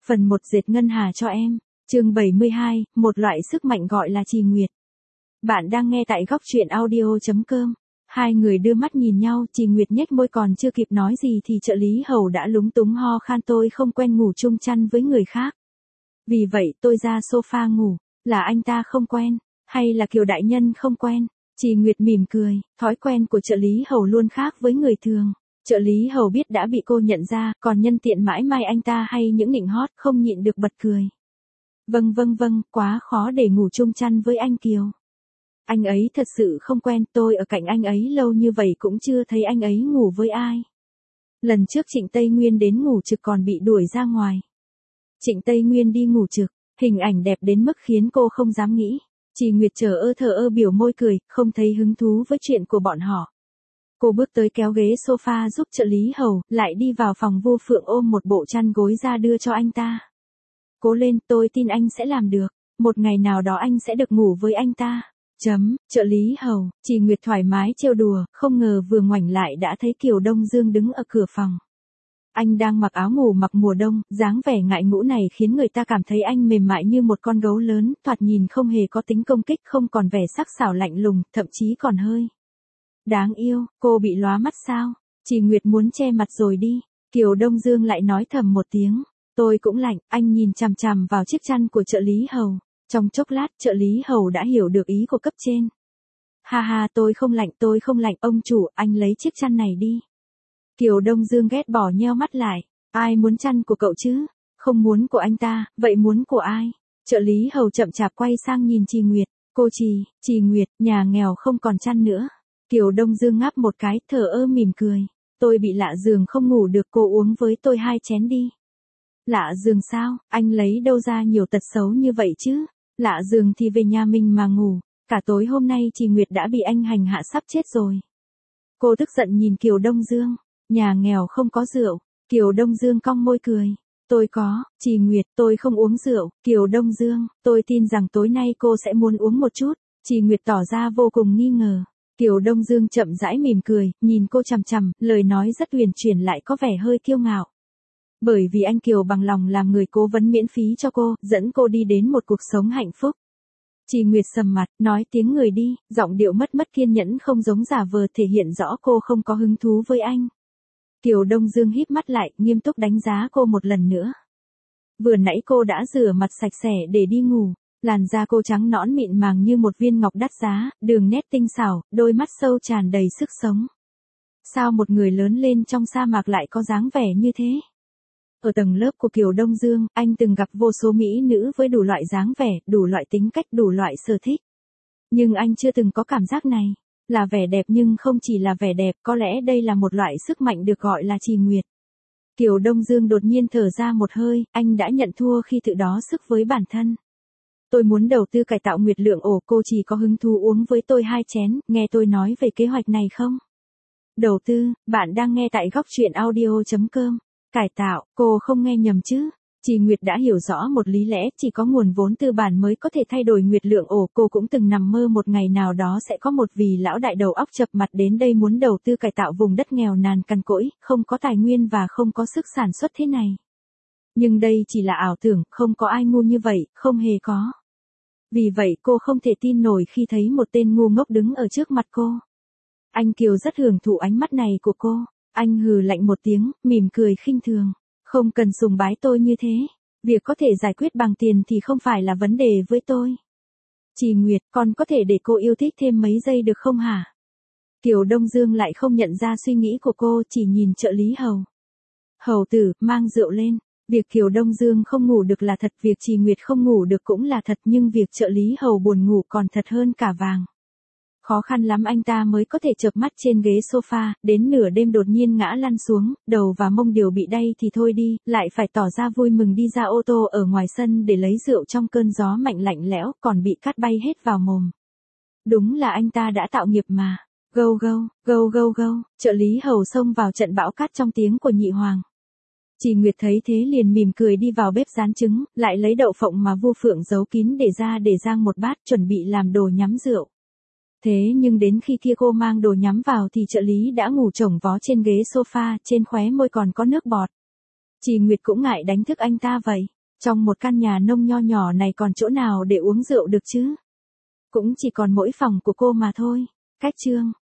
Phần 1 dệt ngân hà cho em. Chương 72, một loại sức mạnh gọi là trì nguyệt. Bạn đang nghe tại góc truyện audio.com. Hai người đưa mắt nhìn nhau, Trì Nguyệt nhếch môi còn chưa kịp nói gì thì trợ lý hầu đã lúng túng ho khan, tôi không quen ngủ chung chăn với người khác. Vì vậy tôi ra sofa ngủ, là anh ta không quen, hay là Kiều đại nhân không quen? Trì Nguyệt mỉm cười, thói quen của trợ lý hầu luôn khác với người thường. Trợ lý hầu biết đã bị cô nhận ra, còn nhân tiện mãi mai anh ta hay những nịnh hót không nhịn được bật cười. Vâng, quá khó để ngủ chung chăn với anh Kiều. Anh ấy thật sự không quen, tôi ở cạnh anh ấy lâu như vậy cũng chưa thấy anh ấy ngủ với ai. Lần trước Trịnh Tây Nguyên đến ngủ trực còn bị đuổi ra ngoài. Trịnh Tây Nguyên đi ngủ trực, hình ảnh đẹp đến mức khiến cô không dám nghĩ. Trì Nguyệt thờ ơ biểu môi cười, không thấy hứng thú với chuyện của bọn họ. Cô bước tới kéo ghế sofa giúp trợ lý hầu, lại đi vào phòng Vô Phượng ôm một bộ chăn gối ra đưa cho anh ta. Cố lên, tôi tin anh sẽ làm được, một ngày nào đó anh sẽ được ngủ với anh ta. Trợ lý hầu, Trì Nguyệt thoải mái trêu đùa, không ngờ vừa ngoảnh lại đã thấy Kiều Đông Dương đứng ở cửa phòng. Anh đang mặc áo ngủ mặc mùa đông, dáng vẻ ngại ngũ này khiến người ta cảm thấy anh mềm mại như một con gấu lớn, thoạt nhìn không hề có tính công kích, không còn vẻ sắc sảo lạnh lùng, thậm chí còn hơi đáng yêu. Cô bị lóa mắt sao? Trì Nguyệt muốn che mặt rồi đi. Kiều Đông Dương lại nói thầm một tiếng. Tôi cũng lạnh. Anh nhìn chằm chằm vào chiếc chăn của trợ lý hầu. Trong chốc lát trợ lý hầu đã hiểu được ý của cấp trên. Ha, tôi không lạnh, ông chủ, anh lấy chiếc chăn này đi. Kiều Đông Dương ghét bỏ nheo mắt lại. Ai muốn chăn của cậu chứ? Không muốn của anh ta, vậy muốn của ai? Trợ lý hầu chậm chạp quay sang nhìn Trì Nguyệt. Cô Trì Nguyệt, nhà nghèo không còn chăn nữa. Kiều Đông Dương ngáp một cái, thờ ơ mỉm cười. Tôi bị lạ giường không ngủ được, cô uống với tôi 2 chén đi. Lạ giường sao? Anh lấy đâu ra nhiều tật xấu như vậy chứ? Lạ giường thì về nhà mình mà ngủ. Cả tối hôm nay Trì Nguyệt đã bị anh hành hạ sắp chết rồi. Cô tức giận nhìn Kiều Đông Dương. Nhà nghèo không có rượu. Kiều Đông Dương cong môi cười. Tôi có. Trì Nguyệt, tôi không uống rượu. Kiều Đông Dương, tôi tin rằng tối nay cô sẽ muốn uống một chút. Trì Nguyệt tỏ ra vô cùng nghi ngờ. Kiều Đông Dương chậm rãi mỉm cười, nhìn cô chằm chằm, lời nói rất huyền chuyển lại có vẻ hơi kiêu ngạo. Bởi vì anh Kiều bằng lòng làm người cố vấn miễn phí cho cô, dẫn cô đi đến một cuộc sống hạnh phúc. Trì Nguyệt sầm mặt, nói tiếng người đi, giọng điệu mất kiên nhẫn không giống giả vờ, thể hiện rõ cô không có hứng thú với anh. Kiều Đông Dương híp mắt lại, nghiêm túc đánh giá cô một lần nữa. Vừa nãy cô đã rửa mặt sạch sẽ để đi ngủ. Làn da cô trắng nõn mịn màng như một viên ngọc đắt giá, đường nét tinh xảo, đôi mắt sâu tràn đầy sức sống. Sao một người lớn lên trong sa mạc lại có dáng vẻ như thế? Ở tầng lớp của Kiều Đông Dương, anh từng gặp vô số mỹ nữ với đủ loại dáng vẻ, đủ loại tính cách, đủ loại sở thích. Nhưng anh chưa từng có cảm giác này. Là vẻ đẹp nhưng không chỉ là vẻ đẹp, có lẽ đây là một loại sức mạnh được gọi là trì nguyệt. Kiều Đông Dương đột nhiên thở ra một hơi, anh đã nhận thua khi tự đo sức với bản thân. Tôi muốn đầu tư cải tạo Nguyệt Lượng ổ, cô chỉ có hứng thú uống với tôi 2 chén, nghe tôi nói về kế hoạch này không? Đầu tư, bạn đang nghe tại góc truyện audio.com. Cải tạo, cô không nghe nhầm chứ? Trì Nguyệt đã hiểu rõ một lý lẽ, chỉ có nguồn vốn tư bản mới có thể thay đổi Nguyệt Lượng ổ. Cô cũng từng nằm mơ một ngày nào đó sẽ có một vị lão đại đầu óc chập mặt đến đây muốn đầu tư cải tạo vùng đất nghèo nàn cằn cỗi, không có tài nguyên và không có sức sản xuất thế này. Nhưng đây chỉ là ảo tưởng, không có ai ngu như vậy, không hề có. Vì vậy cô không thể tin nổi khi thấy một tên ngu ngốc đứng ở trước mặt cô. Anh Kiều rất hưởng thụ ánh mắt này của cô. Anh hừ lạnh một tiếng, mỉm cười khinh thường. Không cần sùng bái tôi như thế. Việc có thể giải quyết bằng tiền thì không phải là vấn đề với tôi. Trì Nguyệt, con có thể để cô yêu thích thêm mấy giây được không hả? Kiều Đông Dương lại không nhận ra suy nghĩ của cô, chỉ nhìn trợ lý hầu. Hầu tử, mang rượu lên. Việc Kiều Đông Dương không ngủ được là thật, việc Trì Nguyệt không ngủ được cũng là thật, nhưng việc trợ lý hầu buồn ngủ còn thật hơn cả vàng. Khó khăn lắm anh ta mới có thể chợp mắt trên ghế sofa, đến nửa đêm đột nhiên ngã lăn xuống, đầu và mông đều bị đay thì thôi đi, lại phải tỏ ra vui mừng đi ra ô tô ở ngoài sân để lấy rượu trong cơn gió mạnh lạnh lẽo, còn bị cát bay hết vào mồm. Đúng là anh ta đã tạo nghiệp mà. Go, trợ lý hầu xông vào trận bão cát trong tiếng của nhị hoàng. Trì Nguyệt thấy thế liền mỉm cười đi vào bếp rán trứng, lại lấy đậu phộng mà Vu Phượng giấu kín để rang một bát, chuẩn bị làm đồ nhắm rượu. Thế nhưng đến khi kia cô mang đồ nhắm vào thì trợ lý đã ngủ chồng vó trên ghế sofa, trên khóe môi còn có nước bọt. Chị Nguyệt cũng ngại đánh thức anh ta vậy. Trong một căn nhà nông nho nhỏ này còn chỗ nào để uống rượu được chứ? Cũng chỉ còn mỗi phòng của cô mà thôi. Cách chương